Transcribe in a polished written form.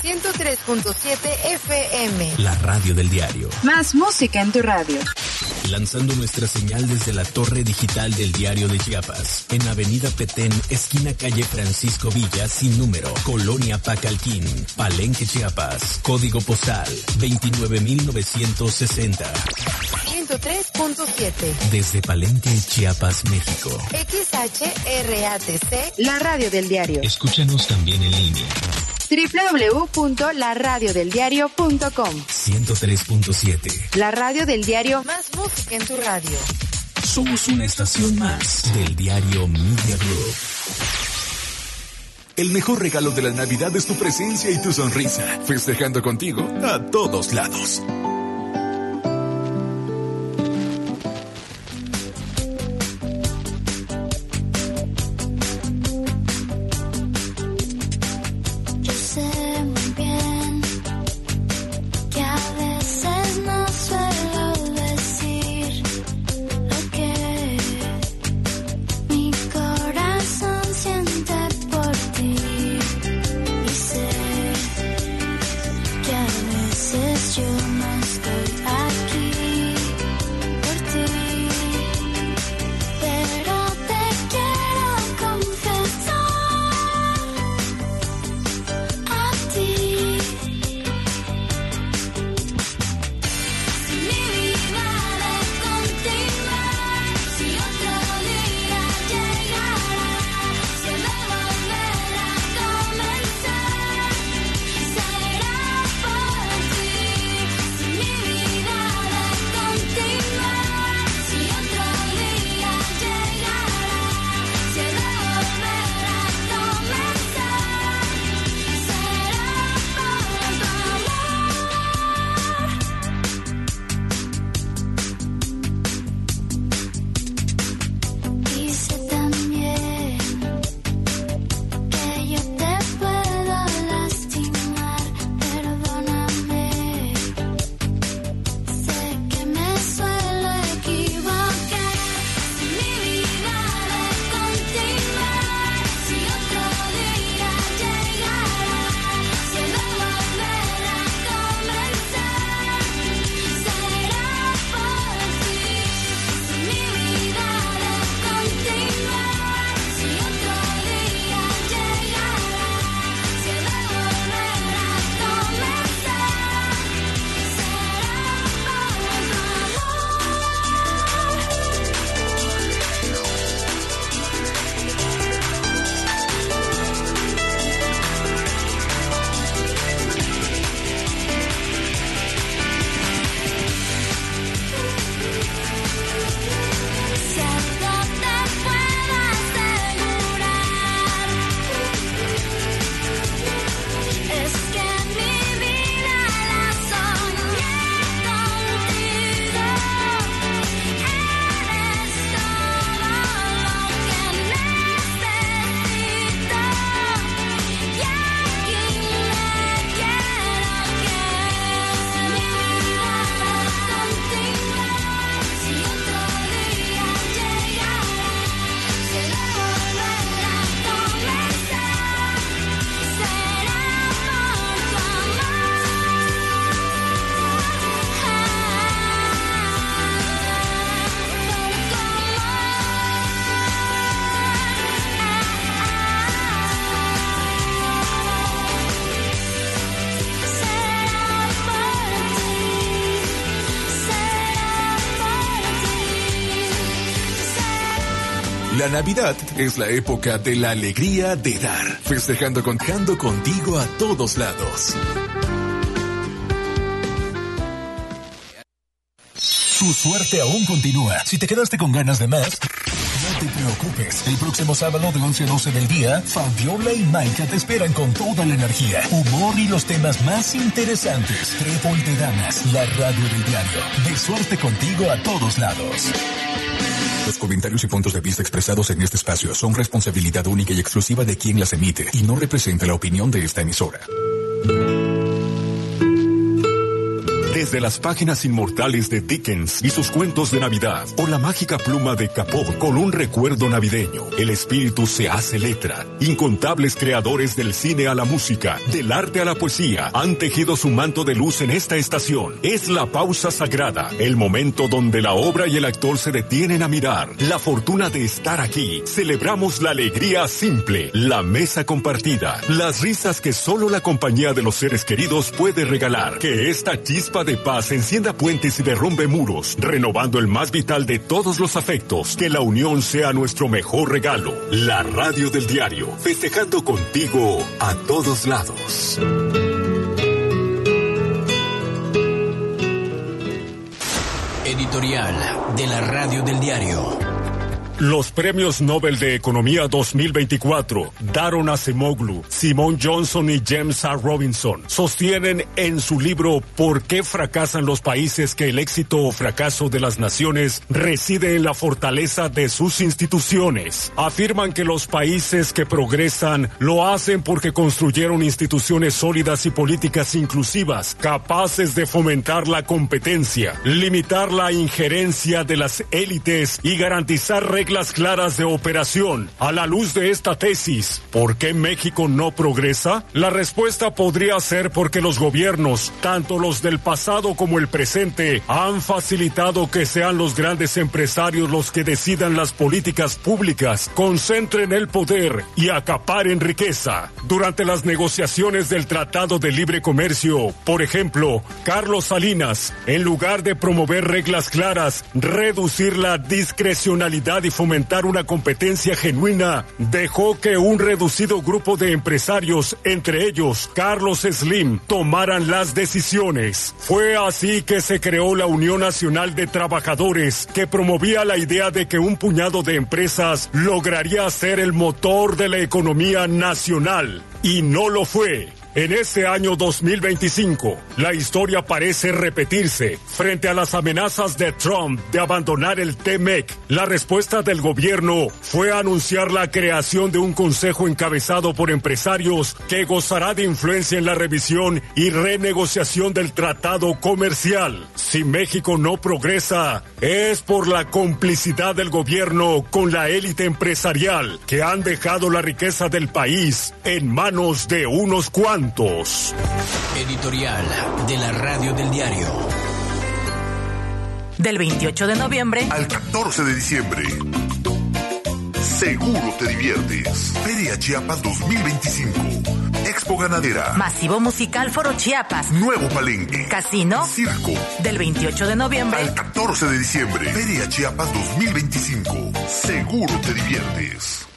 103.7 FM. La radio del diario. Más música en tu radio. Lanzando nuestra señal desde la torre digital del Diario de Chiapas, en Avenida Petén, esquina calle Francisco Villa, sin número, Colonia Pacalquín, Palenque, Chiapas. Código postal 29960. 103.7. Desde Palenque, Chiapas, México. XHRATC, la radio del diario. Escúchanos también en línea. www.laradiodeldiario.com. 103.7. La radio del diario, más música en tu radio. Somos una estación más del diario Media Group. El mejor regalo de la Navidad es tu presencia y tu sonrisa, festejando contigo a todos lados. La Navidad es la época de la alegría de dar, festejando contigo a todos lados. Tu suerte aún continúa. Si te quedaste con ganas de más, no te preocupes. El próximo sábado de 11 a 12 del día, Fabiola y Maika te esperan con toda la energía, humor y los temas más interesantes. Trébol de Damas, la radio del diario. De suerte contigo a todos lados. Los comentarios y puntos de vista expresados en este espacio son responsabilidad única y exclusiva de quien las emite y no representa la opinión de esta emisora. Desde las páginas inmortales de Dickens y sus cuentos de Navidad, o la mágica pluma de Capot con un recuerdo navideño, el espíritu se hace letra. Incontables creadores del cine a la música, del arte a la poesía, han tejido su manto de luz en esta estación. Es la pausa sagrada, el momento donde la obra y el actor se detienen a mirar. La fortuna de estar aquí. Celebramos la alegría simple, la mesa compartida, las risas que solo la compañía de los seres queridos puede regalar. Que esta chispa de paz encienda puentes y derrumbe muros, renovando el más vital de todos los afectos. Que la unión sea nuestro mejor regalo. La radio del diario, festejando contigo a todos lados. Editorial de la radio del diario. Los premios Nobel de Economía 2024, Daron Acemoglu, Simon Johnson y James R. Robinson, sostienen en su libro ¿Por qué fracasan los países? Que el éxito o fracaso de las naciones reside en la fortaleza de sus instituciones. Afirman que los países que progresan lo hacen porque construyeron instituciones sólidas y políticas inclusivas, capaces de fomentar la competencia, limitar la injerencia de las élites y garantizar reglas claras de operación. A la luz de esta tesis, ¿por qué México no progresa? La respuesta podría ser porque los gobiernos, tanto los del pasado como el presente, han facilitado que sean los grandes empresarios los que decidan las políticas públicas, concentren el poder y acaparen riqueza. Durante las negociaciones del Tratado de Libre Comercio, por ejemplo, Carlos Salinas, en lugar de promover reglas claras, reducir la discrecionalidad y fomentar una competencia genuina, dejó que un reducido grupo de empresarios, entre ellos Carlos Slim, tomaran las decisiones. Fue así que se creó la Unión Nacional de Trabajadores, que promovía la idea de que un puñado de empresas lograría ser el motor de la economía nacional. Y no lo fue. En este año 2025, la historia parece repetirse. Frente a las amenazas de Trump de abandonar el TMEC, la respuesta del gobierno fue anunciar la creación de un consejo encabezado por empresarios que gozará de influencia en la revisión y renegociación del tratado comercial. Si México no progresa, es por la complicidad del gobierno con la élite empresarial, que han dejado la riqueza del país en manos de unos cuantos. Editorial de la radio del diario. Del 28 de noviembre al 14 de diciembre. Seguro te diviertes. Feria Chiapas 2025. Expo Ganadera. Masivo Musical Foro Chiapas. Nuevo Palenque. Casino. Circo. Del 28 de noviembre al 14 de diciembre. Feria Chiapas 2025. Seguro te diviertes.